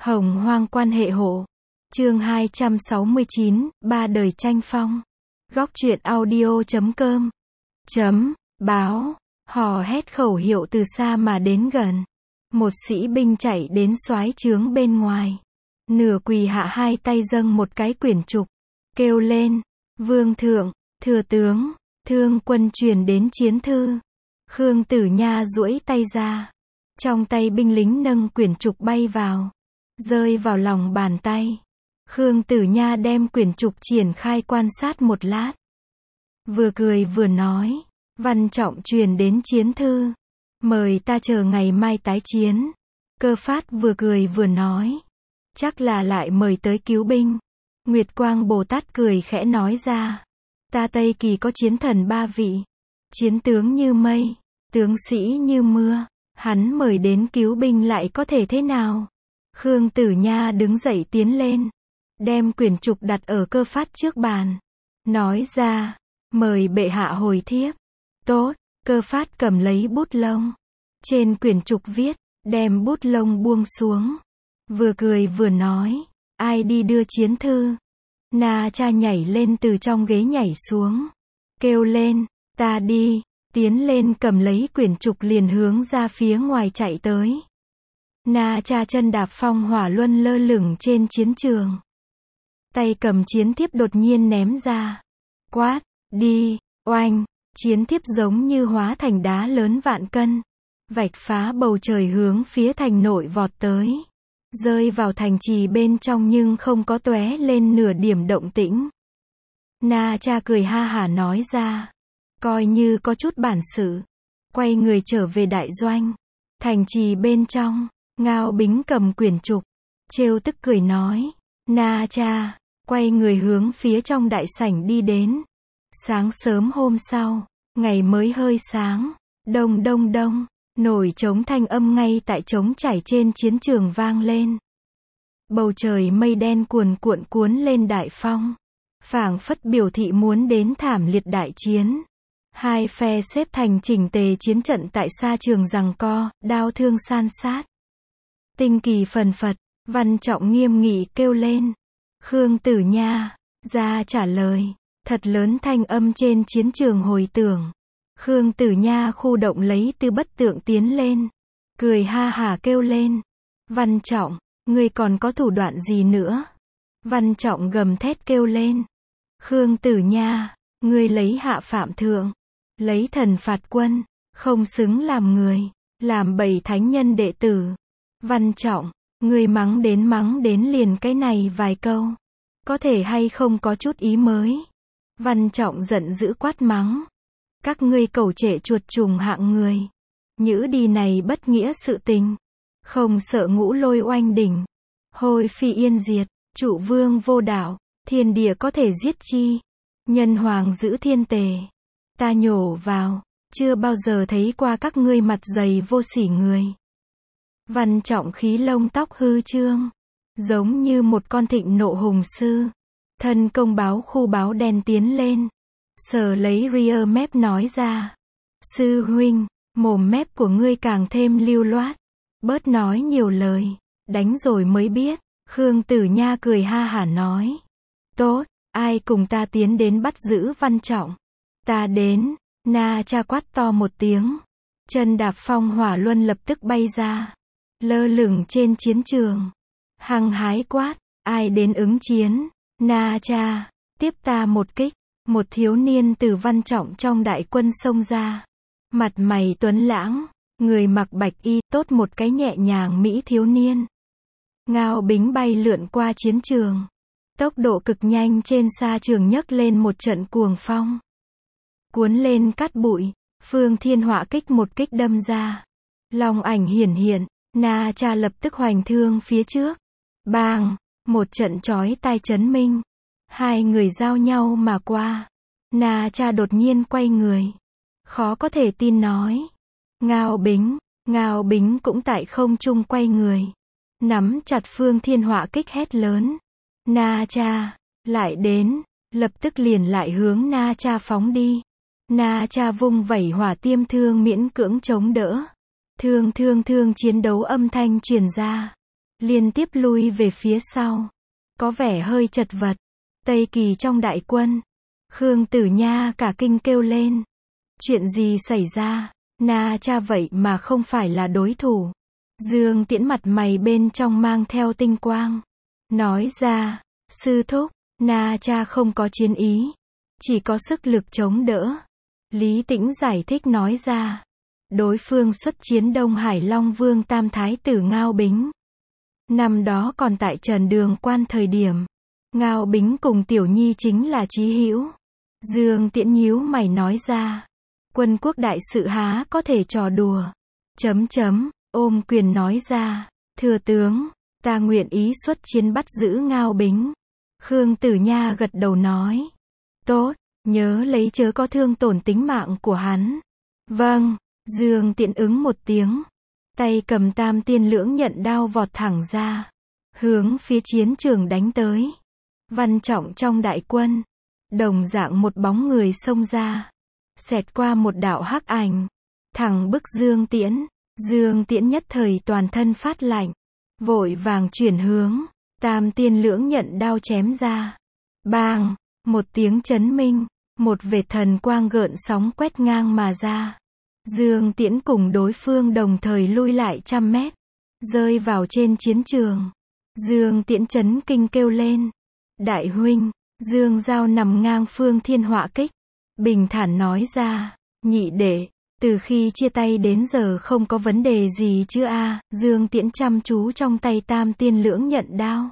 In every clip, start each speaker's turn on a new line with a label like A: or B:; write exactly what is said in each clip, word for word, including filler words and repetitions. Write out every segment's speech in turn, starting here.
A: Hồng hoang quan hệ hộ. Chương hai trăm sáu mươi chín, ba đời tranh phong. Góc truyện audio chấm com. Chấm, báo, hò hét khẩu hiệu từ xa mà đến gần. Một sĩ binh chạy đến soái trướng bên ngoài. Nửa quỳ hạ hai tay dâng một cái quyển trục. Kêu lên, vương thượng, thừa tướng, thương quân truyền đến chiến thư. Khương Tử Nha duỗi tay ra. Trong tay binh lính nâng quyển trục bay vào. Rơi vào lòng bàn tay. Khương Tử Nha đem quyển trục triển khai quan sát một lát. Vừa cười vừa nói, văn trọng truyền đến chiến thư. Mời ta chờ ngày mai tái chiến. Cơ Phát vừa cười vừa nói, chắc là lại mời tới cứu binh. Nguyệt Quang Bồ Tát cười khẽ nói ra, ta Tây Kỳ có chiến thần ba vị. Chiến tướng như mây, tướng sĩ như mưa. Hắn mời đến cứu binh lại có thể thế nào? Khương Tử Nha đứng dậy tiến lên. Đem quyển trục đặt ở Cơ Phát trước bàn. Nói ra, mời bệ hạ hồi thiếp. Tốt, Cơ Phát cầm lấy bút lông. Trên quyển trục viết, đem bút lông buông xuống. Vừa cười vừa nói, ai đi đưa chiến thư? Na Cha nhảy lên từ trong ghế nhảy xuống. Kêu lên, ta đi. Tiến lên cầm lấy quyển trục liền hướng ra phía ngoài chạy tới. Na Cha chân đạp phong hỏa luân lơ lửng trên chiến trường. Tay cầm chiến thiếp đột nhiên ném ra. Quát, đi, oanh, chiến thiếp giống như hóa thành đá lớn vạn cân. Vạch phá bầu trời hướng phía thành nội vọt tới. Rơi vào thành trì bên trong nhưng không có tóe lên nửa điểm động tĩnh. Na Cha cười ha hả nói ra, coi như có chút bản sự. Quay người trở về đại doanh. Thành trì bên trong, Ngao Bính cầm quyển trục, trêu tức cười nói, Na Cha, quay người hướng phía trong đại sảnh đi đến. Sáng sớm hôm sau, ngày mới hơi sáng, đông đông đông, nổi trống thanh âm ngay tại trống chảy trên chiến trường vang lên. Bầu trời mây đen cuồn cuộn cuốn lên đại phong, phảng phất biểu thị muốn đến thảm liệt đại chiến. Hai phe xếp thành chỉnh tề chiến trận tại xa trường giằng co, đao thương san sát. Tinh kỳ phần phật, Văn Trọng nghiêm nghị kêu lên. Khương Tử Nha, ra trả lời. Thật lớn thanh âm trên chiến trường hồi tưởng. Khương Tử Nha khu động lấy Tư Bất Tượng tiến lên. Cười ha hả kêu lên. Văn Trọng, ngươi còn có thủ đoạn gì nữa? Văn Trọng gầm thét kêu lên. Khương Tử Nha, ngươi lấy hạ phạm thượng. Lấy thần phạt quân, không xứng làm người, làm bầy thánh nhân đệ tử. Văn Trọng, người mắng đến mắng đến liền cái này vài câu. Có thể hay không có chút ý mới? Văn Trọng giận dữ quát mắng. Các ngươi cẩu trệ chuột trùng hạng người. Nhữ đi này bất nghĩa sự tình. Không sợ ngũ lôi oanh đỉnh. Hôi phi yên diệt, trụ vương vô đạo, thiên địa có thể giết chi. Nhân hoàng giữ thiên tề. Ta nhổ vào, chưa bao giờ thấy qua các ngươi mặt dày vô sỉ người. Văn Trọng khí lông tóc hư trương, giống như một con thịnh nộ hùng sư. Thân công báo khu báo đen tiến lên, sờ lấy ria mép nói ra. Sư huynh, mồm mép của ngươi càng thêm lưu loát. Bớt nói nhiều lời, đánh rồi mới biết. Khương Tử Nha cười ha hả nói. Tốt, ai cùng ta tiến đến bắt giữ Văn Trọng? Ta đến. Na Cha quát to một tiếng. Chân đạp phong hỏa luân lập tức bay ra. Lơ lửng trên chiến trường. Hăng hái quát. Ai đến ứng chiến? Na Cha, tiếp ta một kích. Một thiếu niên từ Văn Trọng trong đại quân xông ra. Mặt mày tuấn lãng. Người mặc bạch y, tốt một cái nhẹ nhàng mỹ thiếu niên. Ngao Bính bay lượn qua chiến trường. Tốc độ cực nhanh trên xa trường nhấc lên một trận cuồng phong. Cuốn lên cát bụi, Phương Thiên Họa kích một kích đâm ra. Long ảnh hiển hiện, Na Cha lập tức hoành thương phía trước. Bang, một trận chói tai chấn minh. Hai người giao nhau mà qua. Na Cha đột nhiên quay người. Khó có thể tin nói. Ngao Bính, Ngao Bính cũng tại không trung quay người. Nắm chặt Phương Thiên Họa kích hét lớn. Na Cha, lại đến, lập tức liền lại hướng Na Cha phóng đi. Na Cha vung vẩy hỏa tiêm thương miễn cưỡng chống đỡ. Thương thương thương chiến đấu âm thanh truyền ra. liên tiếp lui về phía sau. Có vẻ hơi chật vật. Tây Kỳ trong đại quân. Khương Tử Nha cả kinh kêu lên. Chuyện gì xảy ra? Na Cha vậy mà không phải là đối thủ. Dương Tiễn mặt mày bên trong mang theo tinh quang. Nói ra, sư thúc, Na Cha không có chiến ý. Chỉ có sức lực chống đỡ. Lý Tĩnh giải thích nói ra. Đối phương xuất chiến Đông Hải Long Vương Tam Thái tử Ngao Bính. Năm đó còn tại Trần Đường Quan thời điểm. Ngao Bính cùng Tiểu Nhi chính là chí hữu. Dương Tiễn nhíu mày nói ra. Quân quốc đại sự há có thể trò đùa. Chấm chấm, ôm quyền nói ra. Thừa tướng, ta nguyện ý xuất chiến bắt giữ Ngao Bính. Khương Tử Nha gật đầu nói. Tốt, nhớ lấy chớ có thương tổn tính mạng của hắn. Vâng, Dương Tiễn ứng một tiếng. Tay cầm Tam Tiên Lưỡng Nhận đao vọt thẳng ra. Hướng phía chiến trường đánh tới. Văn Trọng trong đại quân. Đồng dạng một bóng người xông ra. Xẹt qua một đạo hắc ảnh. Thẳng bức Dương Tiễn. Dương Tiễn nhất thời toàn thân phát lạnh. Vội vàng chuyển hướng. Tam Tiên Lưỡng Nhận đao chém ra. Bang! Một tiếng chấn minh. Một vệt thần quang gợn sóng quét ngang mà ra. Dương Tiễn cùng đối phương đồng thời lui lại trăm mét. Rơi vào trên chiến trường. Dương Tiễn chấn kinh kêu lên. Đại huynh, Dương Giao nằm ngang Phương Thiên Họa Kích. Bình thản nói ra. Nhị đệ, từ khi chia tay đến giờ không có vấn đề gì chứ a à? Dương Tiễn chăm chú trong tay Tam Tiên Lưỡng Nhận đao.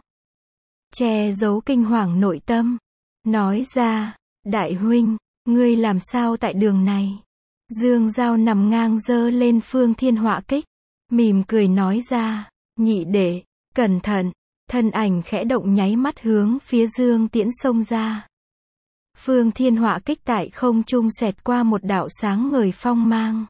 A: Che giấu kinh hoàng nội tâm. Nói ra. Đại huynh, ngươi làm sao tại đường này? Dương Giao nằm ngang giơ lên Phương Thiên Họa Kích. Mỉm cười nói ra. Nhị đệ, cẩn thận. Thân ảnh khẽ động nháy mắt hướng phía Dương Tiễn xông ra. Phương Thiên Họa Kích tại không trung xẹt qua một đạo sáng ngời phong mang.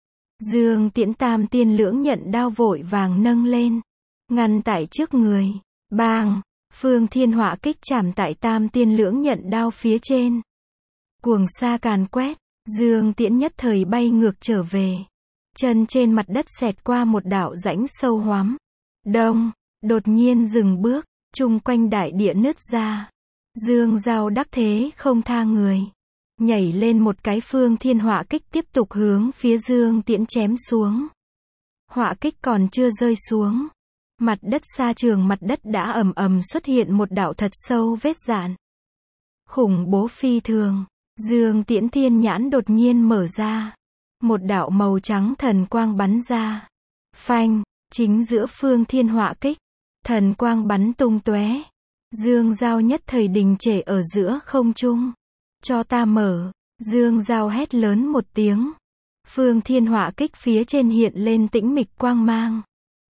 A: Dương Tiễn Tam Tiên Lưỡng Nhận đao vội vàng nâng lên. Ngăn tại trước người. Bang! Phương Thiên Họa Kích chạm tại Tam Tiên Lưỡng Nhận đao phía trên. Cuồng sa càn quét. Dương Tiễn nhất thời bay ngược trở về. Chân trên mặt đất xẹt qua một đạo rãnh sâu hoắm. Đông! Đột nhiên dừng bước. Chung quanh đại địa nứt ra. Dương Giao đắc thế không tha người. Nhảy lên một cái Phương Thiên Họa Kích tiếp tục hướng phía Dương Tiễn chém xuống. Họa kích còn chưa rơi xuống. Mặt đất xa trường mặt đất đã ầm ầm xuất hiện một đạo thật sâu vết dạn. Khủng bố phi thường. Dương Tiễn thiên nhãn đột nhiên mở ra. Một đạo màu trắng thần quang bắn ra. Phanh, chính giữa Phương Thiên Họa Kích. Thần quang bắn tung tóe. Dương Giao nhất thời đình trệ ở giữa không trung. Cho ta mở. Dương Giao hét lớn một tiếng. Phương Thiên Họa Kích phía trên hiện lên tĩnh mịch quang mang.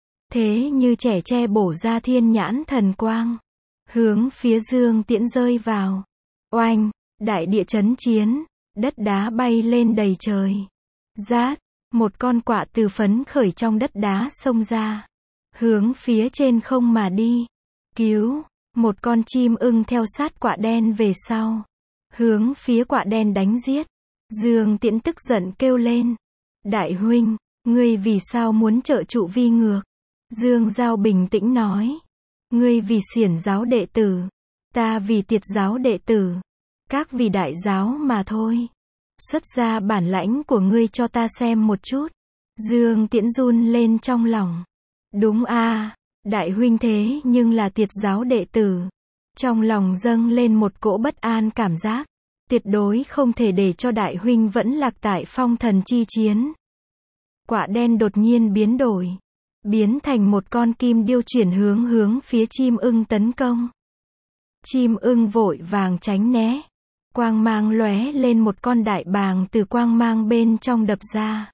A: Thế như trẻ tre bổ ra thiên nhãn thần quang. Hướng phía Dương Tiễn rơi vào. Oanh, đại địa chấn chiến. Đất đá bay lên đầy trời. Rát, một con quạ từ phấn khởi trong đất đá xông ra. Hướng phía trên không mà đi. Cứu, một con chim ưng theo sát quạ đen về sau. Hướng phía quạ đen đánh giết. Dương Tiễn tức giận kêu lên. Đại huynh, ngươi vì sao muốn trợ trụ vi ngược? Dương Giao bình tĩnh nói. Ngươi vì xiển giáo đệ tử. Ta vì tiệt giáo đệ tử. Các vì đại giáo mà thôi. Xuất ra bản lãnh của ngươi cho ta xem một chút. Dương Tiễn run lên trong lòng. Đúng a à, đại huynh thế nhưng là tiệt giáo đệ tử. Trong lòng dâng lên một cỗ bất an cảm giác. Tuyệt đối không thể để cho đại huynh vẫn lạc tại phong thần chi chiến. Quạ đen đột nhiên biến đổi. Biến thành một con kim điêu chuyển hướng hướng phía chim ưng tấn công. Chim ưng vội vàng tránh né. Quang mang lóe lên một con đại bàng từ quang mang bên trong đập ra.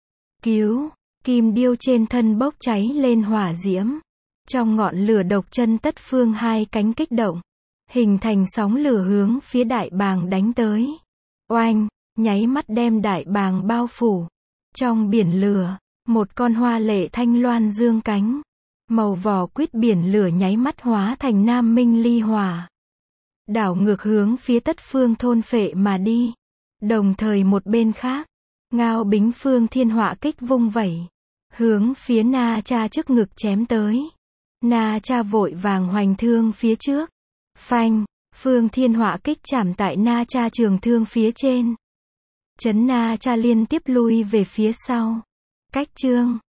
A: Cứu! Kim điêu trên thân bốc cháy lên hỏa diễm. Trong ngọn lửa độc chân tất phương hai cánh kích động. Hình thành sóng lửa hướng phía đại bàng đánh tới. Oanh! Nháy mắt đem đại bàng bao phủ. Trong biển lửa, một con hoa lệ thanh loan dương cánh. Màu vỏ quýt biển lửa nháy mắt hóa thành nam minh ly hỏa. Đảo ngược hướng phía tất phương thôn phệ mà đi. Đồng thời một bên khác, Ngao Bính Phương Thiên Họa Kích vung vẩy. Hướng phía Na Cha trước ngực chém tới. Na Cha vội vàng hoành thương phía trước. Phanh, Phương Thiên Họa kích chạm tại Na Cha trường thương phía trên. Chấn Na Cha liên tiếp lui về phía sau. Cách chương